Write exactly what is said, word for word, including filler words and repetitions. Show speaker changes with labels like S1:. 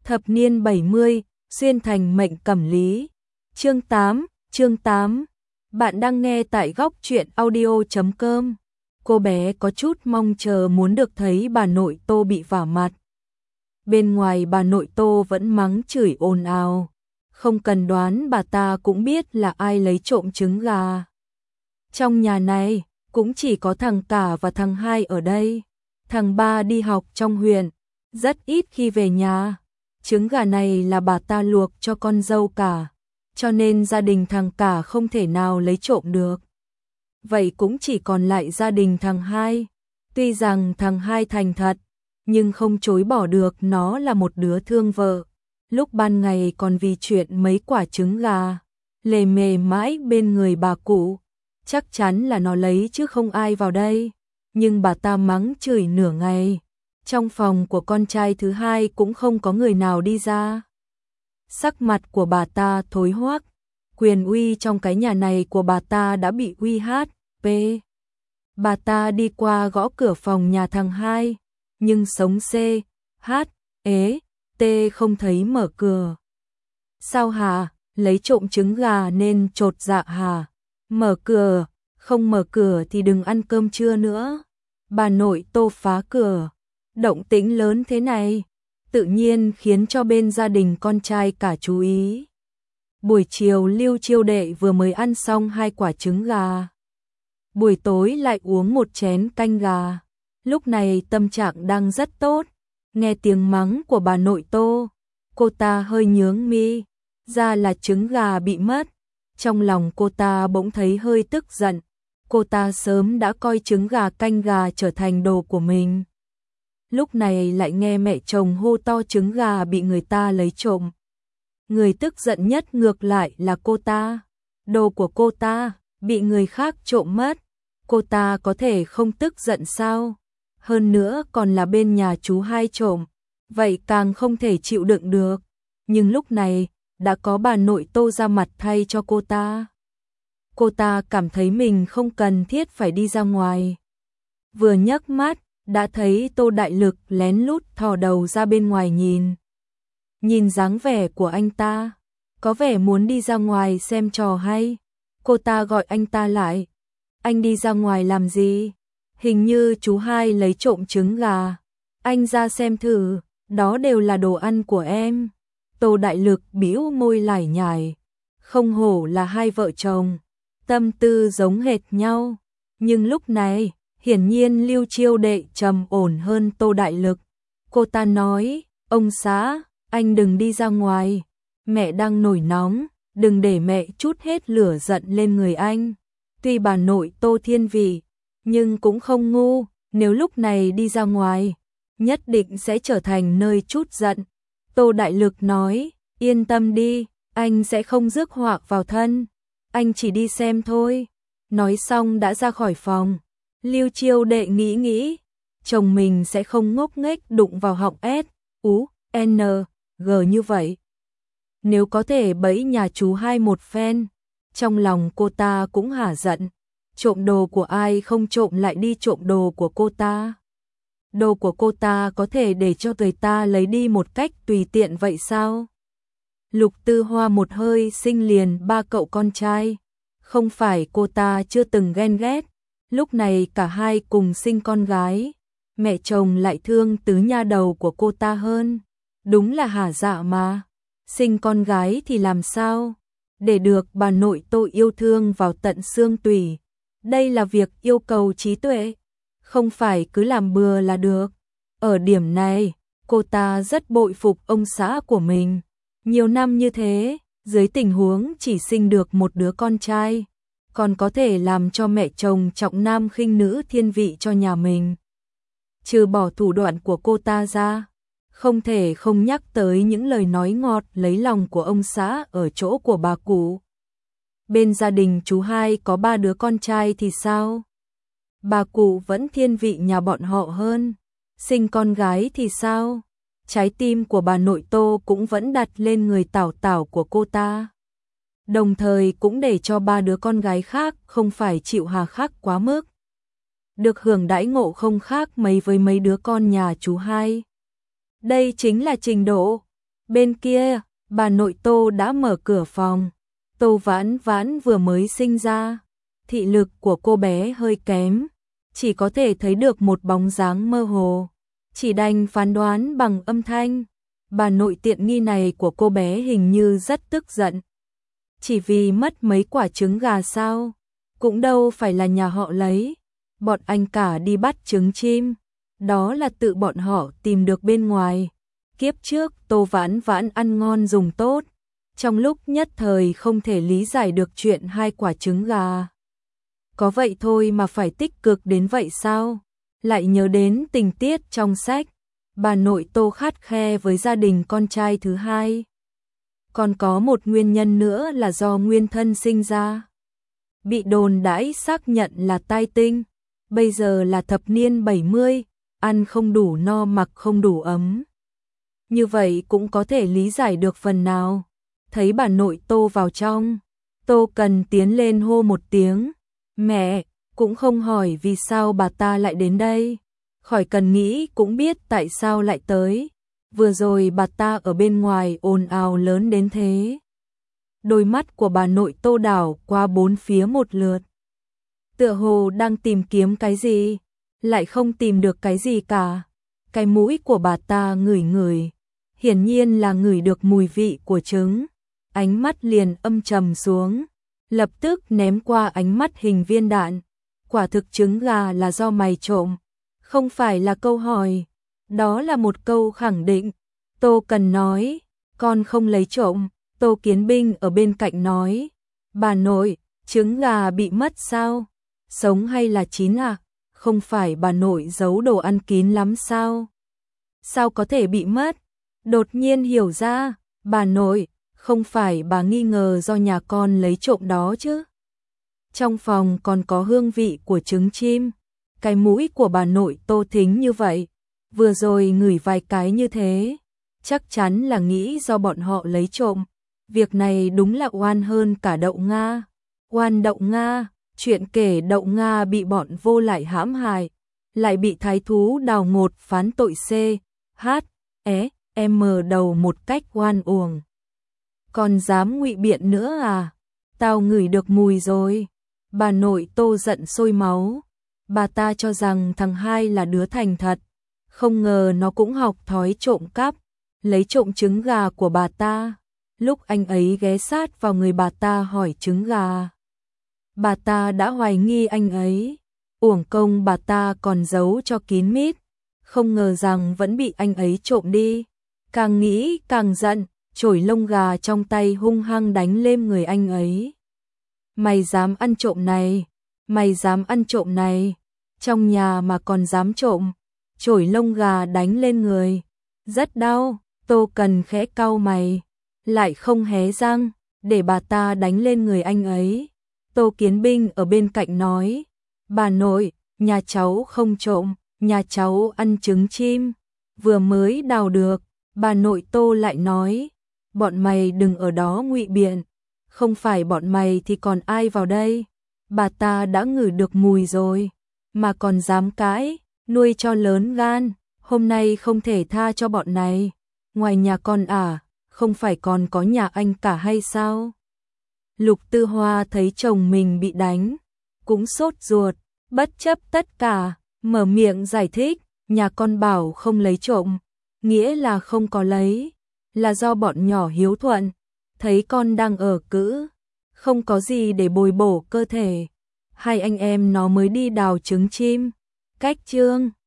S1: Thập niên bảy mươi, xuyên thành mệnh cẩm lý. Chương tám, chương tám. Bạn đang nghe tại góc truyện audio chấm com. Cô bé có chút mong chờ muốn được thấy bà nội Tô bị vả mặt. Bên ngoài bà nội Tô vẫn mắng chửi ồn ào. Không cần đoán bà ta cũng biết là ai lấy trộm trứng gà. Trong nhà này, cũng chỉ có thằng cả và thằng hai ở đây. Thằng ba đi học trong huyện, rất ít khi về nhà. Trứng gà này là bà ta luộc cho con dâu cả, cho nên gia đình thằng cả không thể nào lấy trộm được. Vậy cũng chỉ còn lại gia đình thằng hai. Tuy rằng thằng hai thành thật, nhưng không chối bỏ được nó là một đứa thương vợ. Lúc ban ngày còn vì chuyện mấy quả trứng gà, lề mề mãi bên người bà cụ. Chắc chắn là nó lấy chứ không ai vào đây. Nhưng bà ta mắng chửi nửa ngày. Trong phòng của con trai thứ hai cũng không có người nào đi ra. Sắc mặt của bà ta thối hoắc. Quyền uy trong cái nhà này của bà ta đã bị uy hát pê. Bà ta đi qua gõ cửa phòng nhà thằng hai, nhưng sống C, H, ế, T không thấy mở cửa. Sao hả? Lấy trộm trứng gà nên chột dạ hả? Mở cửa, không mở cửa thì đừng ăn cơm trưa nữa. Bà nội Tô phá cửa. Động tĩnh lớn thế này, tự nhiên khiến cho bên gia đình con trai cả chú ý. Buổi chiều Lưu Chiêu Đệ vừa mới ăn xong hai quả trứng gà. Buổi tối lại uống một chén canh gà. Lúc này tâm trạng đang rất tốt. Nghe tiếng mắng của bà nội Tô, cô ta hơi nhướng mi, ra là trứng gà bị mất. Trong lòng cô ta bỗng thấy hơi tức giận. Cô ta sớm đã coi trứng gà canh gà trở thành đồ của mình. Lúc này lại nghe mẹ chồng hô to trứng gà bị người ta lấy trộm. Người tức giận nhất ngược lại là cô ta. Đồ của cô ta bị người khác trộm mất. Cô ta có thể không tức giận sao? Hơn nữa còn là bên nhà chú hai trộm. Vậy càng không thể chịu đựng được. Nhưng lúc này đã có bà nội Tô ra mặt thay cho cô ta. Cô ta cảm thấy mình không cần thiết phải đi ra ngoài. Vừa nhấc mắt, đã thấy Tô Đại Lực lén lút thò đầu ra bên ngoài nhìn. Nhìn dáng vẻ của anh ta, có vẻ muốn đi ra ngoài xem trò hay. Cô ta gọi anh ta lại. Anh đi ra ngoài làm gì? Hình như chú hai lấy trộm trứng gà. Anh ra xem thử, đó đều là đồ ăn của em. Tô Đại Lực bĩu môi lải nhải. Không hổ là hai vợ chồng, tâm tư giống hệt nhau. Nhưng lúc này, hiển nhiên Lưu Chiêu Đệ trầm ổn hơn Tô Đại Lực. Cô ta nói, ông xã, anh đừng đi ra ngoài. Mẹ đang nổi nóng, đừng để mẹ trút hết lửa giận lên người anh. Tuy bà nội Tô thiên vị, nhưng cũng không ngu. Nếu lúc này đi ra ngoài, nhất định sẽ trở thành nơi trút giận. Tô Đại Lực nói, yên tâm đi, anh sẽ không rước họa vào thân. Anh chỉ đi xem thôi. Nói xong đã ra khỏi phòng. Lưu Chiêu Đệ nghĩ nghĩ, chồng mình sẽ không ngốc nghếch đụng vào họng S, U, N, G như vậy. Nếu có thể bẫy nhà chú hai một phen, trong lòng cô ta cũng hả giận. Trộm đồ của ai không trộm lại đi trộm đồ của cô ta. Đồ của cô ta có thể để cho người ta lấy đi một cách tùy tiện vậy sao? Lục Tư Hoa một hơi sinh liền ba cậu con trai. Không phải cô ta chưa từng ghen ghét. Lúc này cả hai cùng sinh con gái. Mẹ chồng lại thương tứ nha đầu của cô ta hơn. Đúng là hả dạ mà. Sinh con gái thì làm sao? Để được bà nội Tô yêu thương vào tận xương tủy. Đây là việc yêu cầu trí tuệ. Không phải cứ làm bừa là được. Ở điểm này, cô ta rất bội phục ông xã của mình. Nhiều năm như thế, dưới tình huống chỉ sinh được một đứa con trai, còn có thể làm cho mẹ chồng trọng nam khinh nữ thiên vị cho nhà mình. Trừ bỏ thủ đoạn của cô ta ra, không thể không nhắc tới những lời nói ngọt lấy lòng của ông xã ở chỗ của bà cụ. Bên gia đình chú hai có ba đứa con trai thì sao? Bà cụ vẫn thiên vị nhà bọn họ hơn. Sinh con gái thì sao? Trái tim của bà nội Tô cũng vẫn đặt lên người Tảo Tảo của cô ta. Đồng thời cũng để cho ba đứa con gái khác không phải chịu hà khắc quá mức. Được hưởng đãi ngộ không khác mấy với mấy đứa con nhà chú hai. Đây chính là trình độ. Bên kia, bà nội Tô đã mở cửa phòng. Tô Vãn Vãn vừa mới sinh ra, thị lực của cô bé hơi kém, chỉ có thể thấy được một bóng dáng mơ hồ, chỉ đành phán đoán bằng âm thanh. Bà nội tiện nghi này của cô bé hình như rất tức giận. Chỉ vì mất mấy quả trứng gà sao? Cũng đâu phải là nhà họ lấy. Bọn anh cả đi bắt trứng chim. Đó là tự bọn họ tìm được bên ngoài. Kiếp trước Tô Vãn Vãn ăn ngon dùng tốt. Trong lúc nhất thời không thể lý giải được chuyện hai quả trứng gà. Có vậy thôi mà phải tích cực đến vậy sao? Lại nhớ đến tình tiết trong sách. Bà nội Tô khắt khe với gia đình con trai thứ hai. Còn có một nguyên nhân nữa là do nguyên thân sinh ra. Bị đồn đãi xác nhận là tai tinh. Bây giờ là thập niên bảy mươi, ăn không đủ no mặc không đủ ấm. Như vậy cũng có thể lý giải được phần nào. Thấy bà nội Tô vào trong, Tô Cần tiến lên hô một tiếng. Mẹ, cũng không hỏi vì sao bà ta lại đến đây. Khỏi cần nghĩ cũng biết tại sao lại tới. Vừa rồi bà ta ở bên ngoài ồn ào lớn đến thế. Đôi mắt của bà nội Tô đảo qua bốn phía một lượt. Tựa hồ đang tìm kiếm cái gì, lại không tìm được cái gì cả. Cái mũi của bà ta ngửi ngửi, hiển nhiên là ngửi được mùi vị của trứng. Ánh mắt liền âm trầm xuống, lập tức ném qua ánh mắt hình viên đạn. Quả thực trứng gà là do mày trộm, không phải là câu hỏi, đó là một câu khẳng định. Tô Cần nói, con không lấy trộm. Tô Kiến Binh ở bên cạnh nói, bà nội, trứng gà bị mất sao? Sống hay là chín à? Không phải bà nội giấu đồ ăn kín lắm sao? Sao có thể bị mất? Đột nhiên hiểu ra, bà nội, không phải bà nghi ngờ do nhà con lấy trộm đó chứ? Trong phòng còn có hương vị của trứng chim. Cái mũi của bà nội Tô thính như vậy, vừa rồi ngửi vài cái như thế, chắc chắn là nghĩ do bọn họ lấy trộm. Việc này đúng là oan hơn cả Đậu Nga. Oan Đậu Nga, chuyện kể Đậu Nga bị bọn vô lại hãm hại, lại bị thái thú Đào Ngột phán tội C, H, E, M đầu một cách oan uổng. Còn dám ngụy biện nữa à? Tao ngửi được mùi rồi. Bà nội Tô giận sôi máu. Bà ta cho rằng thằng hai là đứa thành thật, không ngờ nó cũng học thói trộm cắp, lấy trộm trứng gà của bà ta. Lúc anh ấy ghé sát vào người bà ta hỏi trứng gà, bà ta đã hoài nghi anh ấy. Uổng công bà ta còn giấu cho kín mít, không ngờ rằng vẫn bị anh ấy trộm đi. Càng nghĩ càng giận, chổi lông gà trong tay hung hăng đánh lên người anh ấy. Mày dám ăn trộm này, mày dám ăn trộm này, trong nhà mà còn dám trộm. Chổi lông gà đánh lên người, rất đau. Tô Cần khẽ cau mày, lại không hé răng, để bà ta đánh lên người anh ấy. Tô Kiến Binh ở bên cạnh nói, bà nội, nhà cháu không trộm, nhà cháu ăn trứng chim, vừa mới đào được. Bà nội Tô lại nói, bọn mày đừng ở đó ngụy biện, không phải bọn mày thì còn ai vào đây. Bà ta đã ngửi được mùi rồi, mà còn dám cãi, nuôi cho lớn gan, hôm nay không thể tha cho bọn này. Ngoài nhà con à, không phải còn có nhà anh cả hay sao? Lục Tư Hoa thấy chồng mình bị đánh, cũng sốt ruột, bất chấp tất cả, mở miệng giải thích, nhà con bảo không lấy trộm, nghĩa là không có lấy, là do bọn nhỏ hiếu thuận, thấy con đang ở cữ, không có gì để bồi bổ cơ thể, hai anh em nó mới đi đào trứng chim. Cách chương